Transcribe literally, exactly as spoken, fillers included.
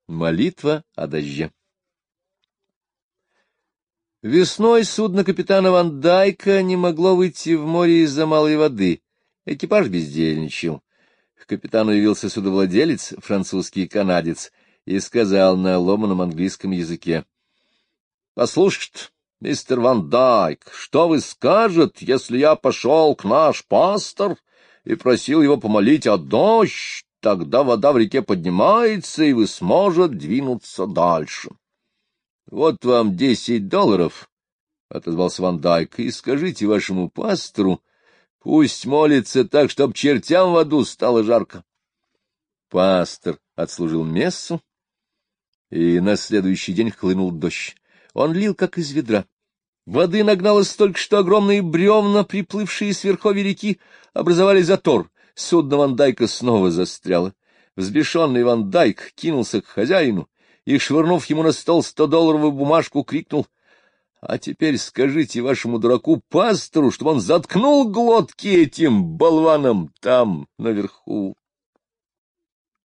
Молитва о дожде. Весной судно капитана Ван Дайка не могло выйти в море из-за малой воды. Экипаж бездельничал. К капитану явился судовладелец, французский канадец, и сказал на ломаном английском языке: — Послушайте, мистер Ван Дайк, что вы скажете, если я пошел к наш пастор и просил его помолить о дождь? Тогда вода в реке поднимается, и вы сможете двинуться дальше. — Вот вам десять долларов, — отозвался Ван Дайк, — и скажите вашему пастору, пусть молится так, чтоб чертям в аду стало жарко. Пастор отслужил мессу, и на следующий день хлынул дождь. Он лил, как из ведра. Воды нагналось столько, что огромные бревна, приплывшие с верховья реки, образовали затор. Судно Ван Дайка снова застряло. Взбешенный Ван Дайк кинулся к хозяину и, швырнув ему на стол стодолларовую бумажку, крикнул: — А теперь скажите вашему дураку-пастору, чтобы он заткнул глотки этим болванам там, наверху.